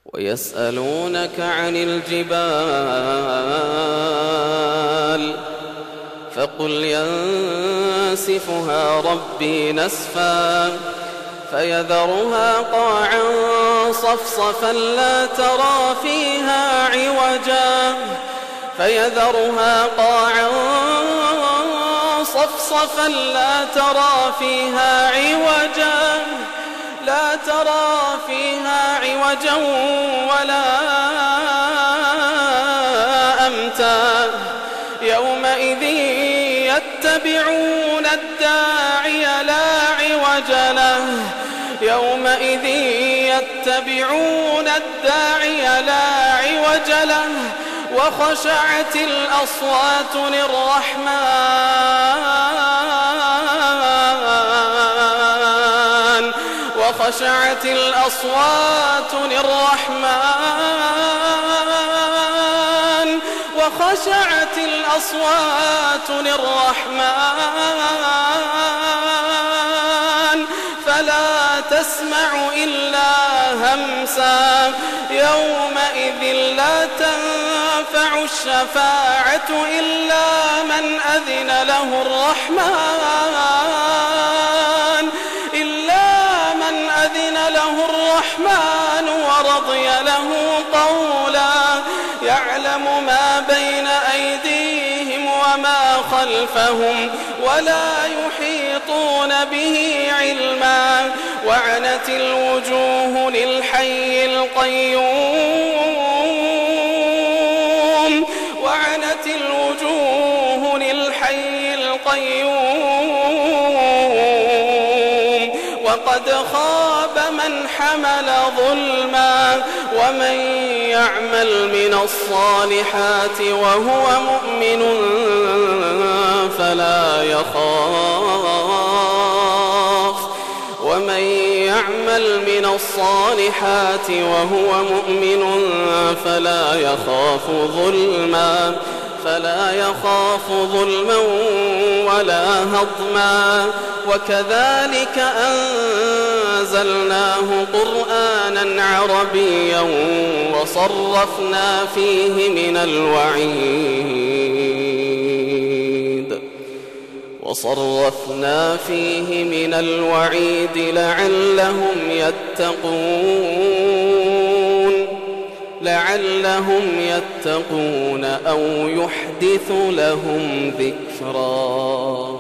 ويسألونك عن الجبال فقل ينسفها ربي نسفا فيذرها قاعا صفصفا لا ترى فيها عوجا ولا أمتا يومئذ يتبعون الداعي لا عوج له وخشعت الأصوات للرحمن فلا تسمع إلا همسا يومئذ لا تنفع الشفاعة إلا من أذن له الرحمن ورضي له قولا يعلم ما بين أيديهم وما خلفهم ولا يحيطون به علما وعنت الوجوه للحي القيوم وقد خاب من حمل ظلما ومن يعمل من الصالحات وهو مؤمن فلا يخاف ظلما ولا هضما وكذلك أنزلناه قرآنا عربيا وصرفنا فيه من الوعيد لعلهم يتقون أو يحدث لهم ذكرا.